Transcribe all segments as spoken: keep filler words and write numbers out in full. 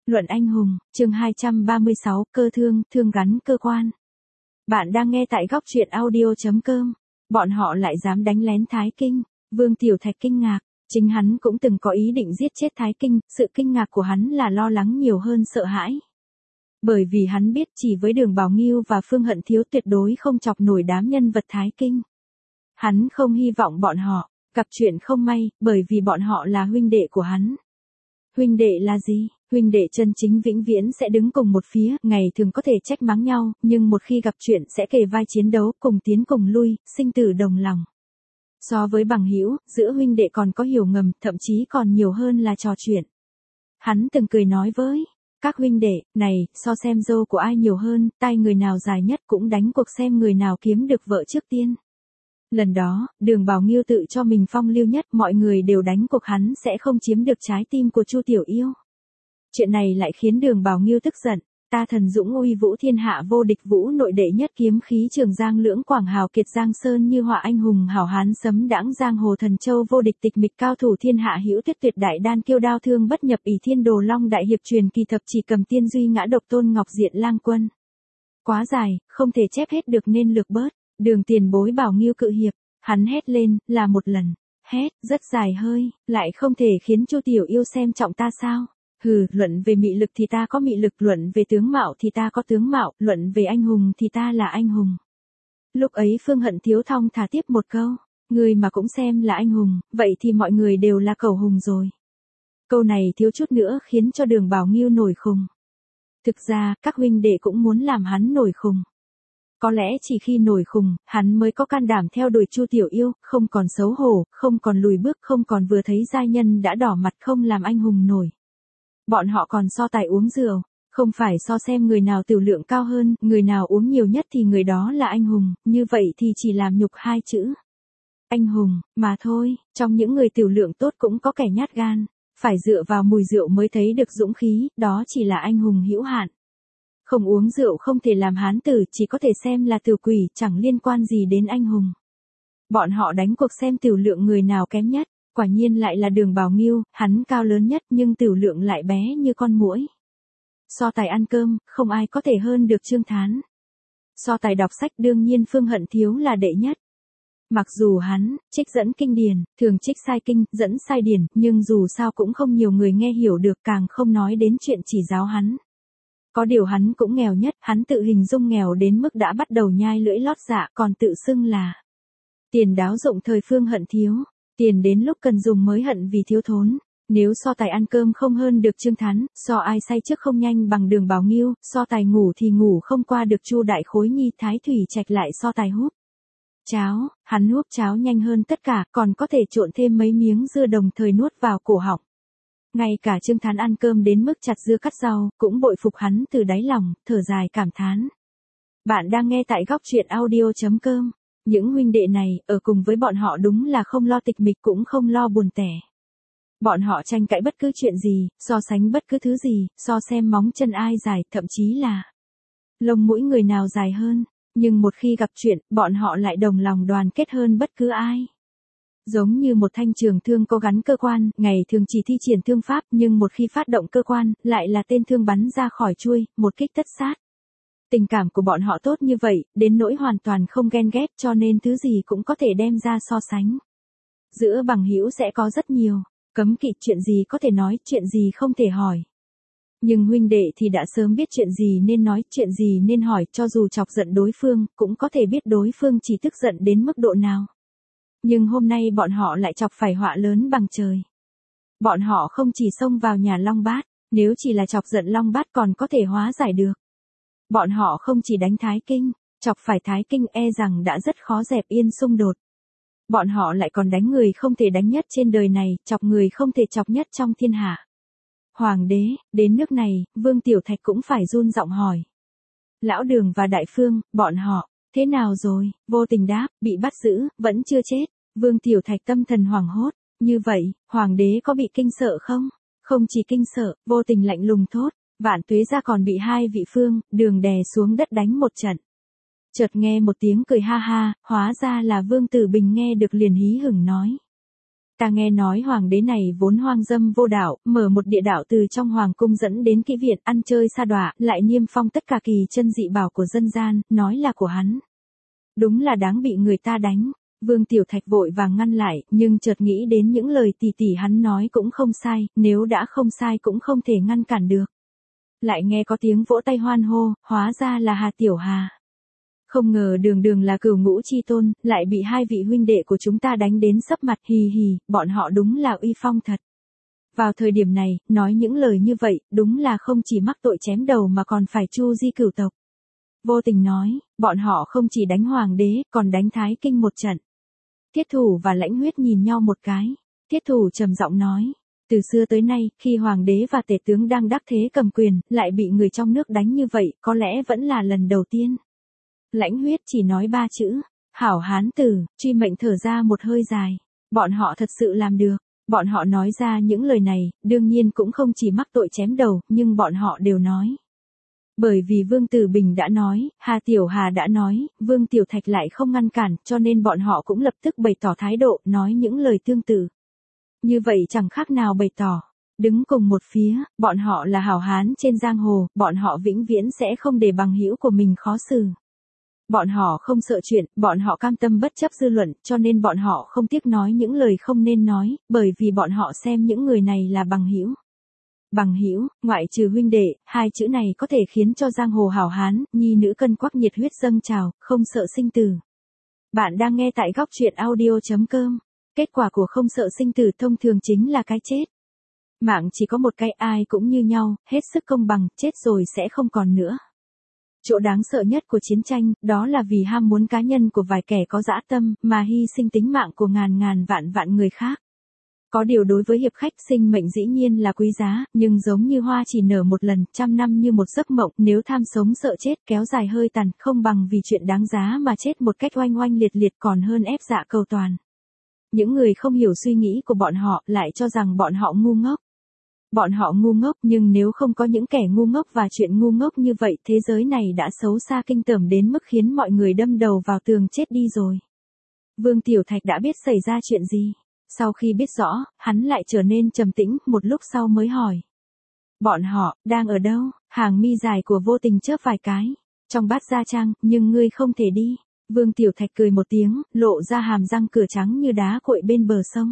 Luận anh hùng, chương hai trăm ba mươi sáu, cơ thương, thương gắn cơ quan. Bạn đang nghe tại góc truyện audio chấm com. Bọn họ lại dám đánh lén Thái Kinh. Vương Tiểu Thạch kinh ngạc. Chính hắn cũng từng có ý định giết chết Thái Kinh, sự kinh ngạc của hắn là lo lắng nhiều hơn sợ hãi. Bởi vì hắn biết chỉ với Đường Bảo Nghiêu và Phương Hận Thiếu tuyệt đối không chọc nổi đám nhân vật Thái Kinh. Hắn không hy vọng bọn họ gặp chuyện không may, bởi vì bọn họ là huynh đệ của hắn. Huynh đệ là gì? Huynh đệ chân chính vĩnh viễn sẽ đứng cùng một phía, ngày thường có thể trách mắng nhau, nhưng một khi gặp chuyện sẽ kề vai chiến đấu, cùng tiến cùng lui, sinh tử đồng lòng. So với bằng hữu, giữa huynh đệ còn có hiểu ngầm, thậm chí còn nhiều hơn là trò chuyện. Hắn từng cười nói với các huynh đệ, này, so xem dâu của ai nhiều hơn, tay người nào dài nhất cũng đánh cuộc xem người nào kiếm được vợ trước tiên. Lần đó, Đường Bảo Nghiêu tự cho mình phong lưu nhất, mọi người đều đánh cuộc hắn sẽ không chiếm được trái tim của Chu Tiểu Yêu. Chuyện này lại khiến Đường Bảo Nghiêu tức giận, ta thần dũng uy vũ thiên hạ vô địch vũ nội đệ nhất kiếm khí Trường Giang lưỡng quảng hào kiệt Giang Sơn như họa anh hùng hảo hán sấm đãng giang hồ thần châu vô địch tịch mịch cao thủ thiên hạ hữu tuyết tuyệt đại đan kiêu đao thương bất nhập ỷ thiên đồ long đại hiệp truyền kỳ thập chỉ cầm tiên duy ngã độc tôn ngọc diện lang quân. Quá dài, không thể chép hết được nên lược bớt. Đường tiền bối Bảo Nghiêu cự hiệp, hắn hét lên, là một lần, hét, rất dài hơi, lại không thể khiến Chu Tiểu Yêu xem trọng ta sao? Hừ, luận về mị lực thì ta có mị lực, luận về tướng mạo thì ta có tướng mạo, luận về anh hùng thì ta là anh hùng. Lúc ấy Phương Hận Thiếu thong thả tiếp một câu, người mà cũng xem là anh hùng, vậy thì mọi người đều là cẩu hùng rồi. Câu này thiếu chút nữa khiến cho Đường Bảo Nghiêu nổi khùng. Thực ra, các huynh đệ cũng muốn làm hắn nổi khùng. Có lẽ chỉ khi nổi khùng, hắn mới có can đảm theo đuổi Chu Tiểu Yêu, không còn xấu hổ, không còn lùi bước, không còn vừa thấy giai nhân đã đỏ mặt không làm anh hùng nổi. Bọn họ còn so tài uống rượu, không phải so xem người nào tiểu lượng cao hơn, người nào uống nhiều nhất thì người đó là anh hùng, như vậy thì chỉ làm nhục hai chữ. Anh hùng, mà thôi, trong những người tiểu lượng tốt cũng có kẻ nhát gan, phải dựa vào mùi rượu mới thấy được dũng khí, đó chỉ là anh hùng hữu hạn. Không uống rượu không thể làm hán tử, chỉ có thể xem là tiểu quỷ, chẳng liên quan gì đến anh hùng. Bọn họ đánh cuộc xem tiểu lượng người nào kém nhất, quả nhiên lại là Đường Bảo Nghiêu, hắn cao lớn nhất nhưng tiểu lượng lại bé như con muỗi. So tài ăn cơm, không ai có thể hơn được Trương Thán. So tài đọc sách đương nhiên Phương Hận Thiếu là đệ nhất. Mặc dù hắn trích dẫn kinh điển, thường trích sai kinh, dẫn sai điển, nhưng dù sao cũng không nhiều người nghe hiểu được, càng không nói đến chuyện chỉ giáo hắn. Có điều hắn cũng nghèo nhất, hắn tự hình dung nghèo đến mức đã bắt đầu nhai lưỡi lót dạ, còn tự xưng là tiền đáo dụng thời Phương Hận Thiếu, tiền đến lúc cần dùng mới hận vì thiếu thốn. Nếu so tài ăn cơm không hơn được Trương Thán, so ai say trước không nhanh bằng Đường Bảo Nghiêu, so tài ngủ thì ngủ không qua được Chu Đại Khối Nhi Thái Thủy Trạch, lại so tài húp cháo, hắn húp cháo nhanh hơn tất cả, còn có thể trộn thêm mấy miếng dưa đồng thời nuốt vào cổ họng. Ngay cả Trương Thán ăn cơm đến mức chặt dưa cắt rau, cũng bội phục hắn từ đáy lòng, thở dài cảm thán. Bạn đang nghe tại góc truyện audio chấm com. Những huynh đệ này, ở cùng với bọn họ đúng là không lo tịch mịch cũng không lo buồn tẻ. Bọn họ tranh cãi bất cứ chuyện gì, so sánh bất cứ thứ gì, so xem móng chân ai dài, thậm chí là lông mũi người nào dài hơn. Nhưng một khi gặp chuyện, bọn họ lại đồng lòng đoàn kết hơn bất cứ ai. Giống như một thanh trường thương có gắn cơ quan, ngày thường chỉ thi triển thương pháp, nhưng một khi phát động cơ quan, lại là tên thương bắn ra khỏi chuôi, một kích tất sát. Tình cảm của bọn họ tốt như vậy, đến nỗi hoàn toàn không ghen ghét, cho nên thứ gì cũng có thể đem ra so sánh. Giữa bằng hữu sẽ có rất nhiều cấm kỵ, chuyện gì có thể nói, chuyện gì không thể hỏi. Nhưng huynh đệ thì đã sớm biết chuyện gì nên nói, chuyện gì nên hỏi, cho dù chọc giận đối phương, cũng có thể biết đối phương chỉ tức giận đến mức độ nào. Nhưng hôm nay bọn họ lại chọc phải họa lớn bằng trời. Bọn họ không chỉ xông vào nhà Long Bát, nếu chỉ là chọc giận Long Bát còn có thể hóa giải được. Bọn họ không chỉ đánh Thái Kinh, chọc phải Thái Kinh e rằng đã rất khó dẹp yên xung đột. Bọn họ lại còn đánh người không thể đánh nhất trên đời này, chọc người không thể chọc nhất trong thiên hạ. Hoàng đế, đến nước này, Vương Tiểu Thạch cũng phải run giọng hỏi. Lão Đường và Đại Phương, bọn họ, thế nào rồi? Vô Tình đáp, bị bắt giữ, vẫn chưa chết. Vương Tiểu Thạch tâm thần hoảng hốt. Như vậy, Hoàng đế có bị kinh sợ không? Không chỉ kinh sợ, Vô Tình lạnh lùng thốt. Vạn Tuế ra còn bị hai vị Phương, Đường đè xuống đất đánh một trận. Chợt nghe một tiếng cười ha ha, hóa ra là Vương Tử Bình nghe được liền hí hửng nói. Ta nghe nói hoàng đế này vốn hoang dâm vô đạo, mở một địa đạo từ trong hoàng cung dẫn đến kỹ viện ăn chơi sa đọa, lại niêm phong tất cả kỳ chân dị bảo của dân gian, nói là của hắn. Đúng là đáng bị người ta đánh. Vương Tiểu Thạch vội vàng ngăn lại, nhưng chợt nghĩ đến những lời tỷ tỷ hắn nói cũng không sai, nếu đã không sai cũng không thể ngăn cản được. Lại nghe có tiếng vỗ tay hoan hô, hóa ra là Hà Tiểu Hà. Không ngờ đường đường là cửu ngũ chi tôn, lại bị hai vị huynh đệ của chúng ta đánh đến sấp mặt, hì hì, bọn họ đúng là uy phong thật. Vào thời điểm này, nói những lời như vậy, đúng là không chỉ mắc tội chém đầu mà còn phải chu di cửu tộc. Vô Tình nói, bọn họ không chỉ đánh hoàng đế, còn đánh Thái Kinh một trận. Thiết Thủ và Lãnh Huyết nhìn nhau một cái. Thiết Thủ trầm giọng nói, từ xưa tới nay, khi hoàng đế và tể tướng đang đắc thế cầm quyền, lại bị người trong nước đánh như vậy, có lẽ vẫn là lần đầu tiên. Lãnh Huyết chỉ nói ba chữ, hảo hán tử, truy mệnh thở ra một hơi dài. Bọn họ thật sự làm được. Bọn họ nói ra những lời này, đương nhiên cũng không chỉ mắc tội chém đầu, nhưng bọn họ đều nói. Bởi vì Vương Tử Bình đã nói, Hà Tiểu Hà đã nói, Vương Tiểu Thạch lại không ngăn cản, cho nên bọn họ cũng lập tức bày tỏ thái độ, nói những lời tương tự. Như vậy chẳng khác nào bày tỏ. Đứng cùng một phía, bọn họ là hảo hán trên giang hồ, bọn họ vĩnh viễn sẽ không để bằng hữu của mình khó xử. Bọn họ không sợ chuyện, bọn họ cam tâm bất chấp dư luận, cho nên bọn họ không tiếc nói những lời không nên nói, bởi vì bọn họ xem những người này là bằng hữu. Bằng hữu, ngoại trừ huynh đệ, hai chữ này có thể khiến cho giang hồ hảo hán, nhi nữ cân quắc nhiệt huyết dâng trào, không sợ sinh tử. Bạn đang nghe tại góc truyện audio chấm com. Kết quả của không sợ sinh tử thông thường chính là cái chết. Mạng chỉ có một cái, ai cũng như nhau, hết sức công bằng, chết rồi sẽ không còn nữa. Chỗ đáng sợ nhất của chiến tranh, đó là vì ham muốn cá nhân của vài kẻ có dã tâm, mà hy sinh tính mạng của ngàn ngàn vạn vạn người khác. Có điều đối với hiệp khách, sinh mệnh dĩ nhiên là quý giá, nhưng giống như hoa chỉ nở một lần, trăm năm như một giấc mộng, nếu tham sống sợ chết kéo dài hơi tàn, không bằng vì chuyện đáng giá mà chết một cách oanh oanh liệt liệt còn hơn ép dạ cầu toàn. Những người không hiểu suy nghĩ của bọn họ lại cho rằng bọn họ ngu ngốc. Bọn họ ngu ngốc, nhưng nếu không có những kẻ ngu ngốc và chuyện ngu ngốc như vậy, thế giới này đã xấu xa kinh tởm đến mức khiến mọi người đâm đầu vào tường chết đi rồi. Vương Tiểu Thạch đã biết xảy ra chuyện gì. Sau khi biết rõ, hắn lại trở nên trầm tĩnh, một lúc sau mới hỏi. Bọn họ, đang ở đâu? Hàng mi dài của Vô Tình chớp vài cái. Trong bát gia trang, nhưng ngươi không thể đi. Vương Tiểu Thạch cười một tiếng, lộ ra hàm răng cửa trắng như đá cuội bên bờ sông.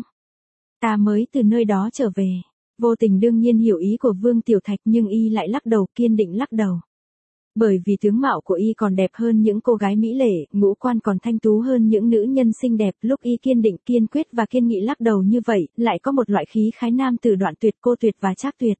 Ta mới từ nơi đó trở về. Vô Tình đương nhiên hiểu ý của Vương Tiểu Thạch, nhưng y lại lắc đầu, kiên định lắc đầu. Bởi vì tướng mạo của y còn đẹp hơn những cô gái mỹ lệ, ngũ quan còn thanh tú hơn những nữ nhân xinh đẹp, lúc y kiên định, kiên quyết và kiên nghị lắc đầu như vậy, lại có một loại khí khái nam từ đoạn tuyệt, cô tuyệt và trác tuyệt.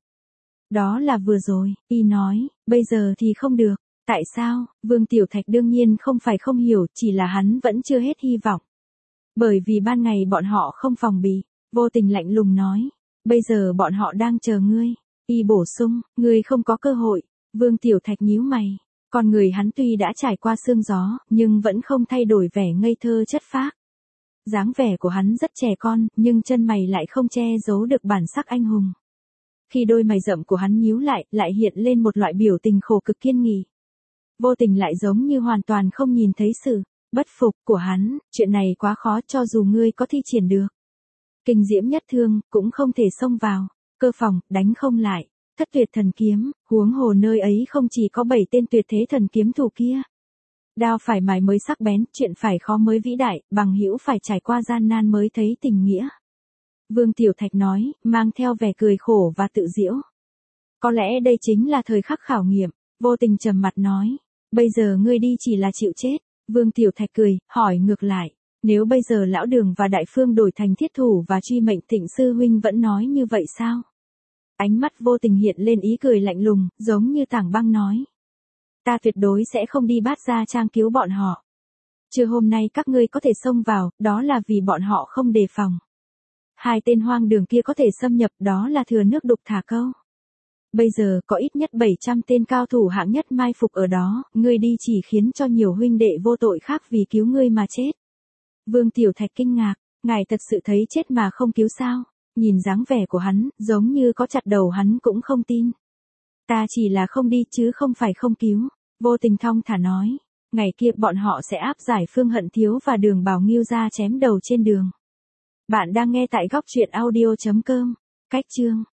Đó là vừa rồi, y nói, bây giờ thì không được. Tại sao? Vương Tiểu Thạch đương nhiên không phải không hiểu, chỉ là hắn vẫn chưa hết hy vọng. Bởi vì ban ngày bọn họ không phòng bị. Vô Tình lạnh lùng nói, bây giờ bọn họ đang chờ ngươi. Y bổ sung, ngươi không có cơ hội. Vương Tiểu Thạch nhíu mày. Con người hắn tuy đã trải qua sương gió, nhưng vẫn không thay đổi vẻ ngây thơ chất phác. Dáng vẻ của hắn rất trẻ con, nhưng chân mày lại không che giấu được bản sắc anh hùng. Khi đôi mày rậm của hắn nhíu lại, lại hiện lên một loại biểu tình khổ cực kiên nghị. Vô Tình lại giống như hoàn toàn không nhìn thấy sự bất phục của hắn, chuyện này quá khó cho dù ngươi có thi triển được. Kinh diễm nhất thương, cũng không thể xông vào. Cơ phòng, đánh không lại. Thất tuyệt thần kiếm, huống hồ nơi ấy không chỉ có bảy tên tuyệt thế thần kiếm thủ kia. Đao phải mài mới sắc bén, chuyện phải khó mới vĩ đại, bằng hữu phải trải qua gian nan mới thấy tình nghĩa. Vương Tiểu Thạch nói, mang theo vẻ cười khổ và tự giễu. Có lẽ đây chính là thời khắc khảo nghiệm. Vô Tình trầm mặt nói, bây giờ ngươi đi chỉ là chịu chết. Vương Tiểu Thạch cười, hỏi ngược lại, nếu bây giờ lão Đường và Đại Phương đổi thành Thiết Thủ và truy mệnh Thịnh sư huynh vẫn nói như vậy sao? Ánh mắt Vô Tình hiện lên ý cười lạnh lùng, giống như tảng băng nói. Ta tuyệt đối sẽ không đi Bát Gia Trang cứu bọn họ. Trưa hôm nay các ngươi có thể xông vào, đó là vì bọn họ không đề phòng. Hai tên hoang đường kia có thể xâm nhập, đó là thừa nước đục thả câu. Bây giờ có ít nhất bảy trăm tên cao thủ hạng nhất mai phục ở đó, ngươi đi chỉ khiến cho nhiều huynh đệ vô tội khác vì cứu ngươi mà chết. Vương Tiểu Thạch kinh ngạc, ngài thật sự thấy chết mà không cứu sao? Nhìn dáng vẻ của hắn, giống như có chặt đầu hắn cũng không tin. Ta chỉ là không đi chứ không phải không cứu. Vô Tình thong thả nói, ngày kia bọn họ sẽ áp giải Phương Hận Thiếu và Đường Bảo Nghiêu ra chém đầu trên đường. Bạn đang nghe tại góc truyện audio chấm com. Cách chương